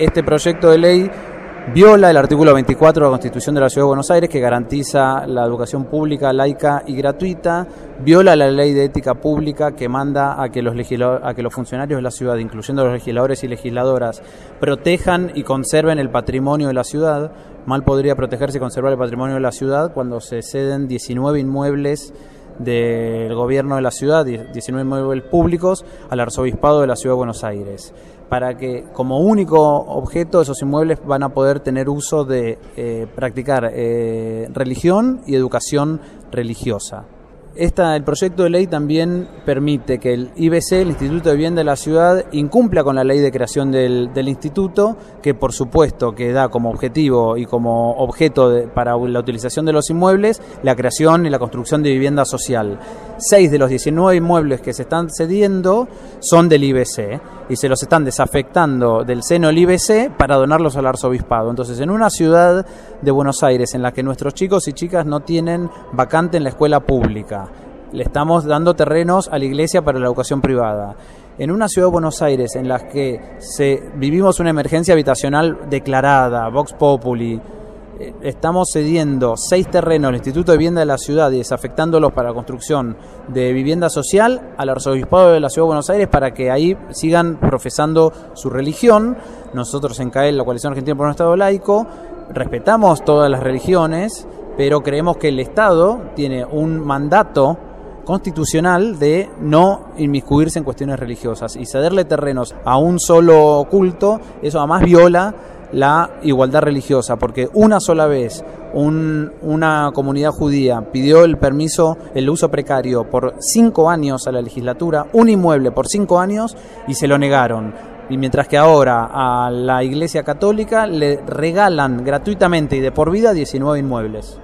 este proyecto de ley viola el artículo 24 de la Constitución de la Ciudad de Buenos Aires, que garantiza la educación pública, laica y gratuita, viola la ley de ética pública, que manda a que los funcionarios de la ciudad, incluyendo los legisladores y legisladoras, protejan y conserven el patrimonio de la ciudad. Mal podría protegerse y conservar el patrimonio de la ciudad cuando se ceden 19 inmuebles del gobierno de la ciudad, 19 inmuebles públicos, al arzobispado de la Ciudad de Buenos Aires, para que como único objeto esos inmuebles van a poder tener uso de practicar religión y educación religiosa. El proyecto de ley también permite que el IBC, el Instituto de Vivienda de la Ciudad, incumpla con la ley de creación del instituto, que por supuesto que da como objetivo y como objeto para la utilización de los inmuebles la creación y la construcción de vivienda social. 6 de los 19 inmuebles que se están cediendo son del IBC y se los están desafectando del seno del IBC para donarlos al arzobispado. Entonces, en una ciudad de Buenos Aires en la que nuestros chicos y chicas no tienen vacante en la escuela pública, le estamos dando terrenos a la iglesia para la educación privada. En una ciudad de Buenos Aires en la que vivimos una emergencia habitacional declarada, Vox Populi, estamos cediendo 6 terrenos al Instituto de Vivienda de la Ciudad y desafectándolos para la construcción de vivienda social al arzobispado de la Ciudad de Buenos Aires para que ahí sigan profesando su religión. Nosotros en CAEL, la Coalición Argentina por un Estado Laico, respetamos todas las religiones, pero creemos que el Estado tiene un mandato constitucional de no inmiscuirse en cuestiones religiosas, y cederle terrenos a un solo culto, eso además viola la igualdad religiosa, porque una sola vez una comunidad judía pidió el permiso, el uso precario por 5 años a la legislatura, un inmueble por 5 años, y se lo negaron. Y mientras que ahora a la Iglesia Católica le regalan gratuitamente y de por vida 19 inmuebles.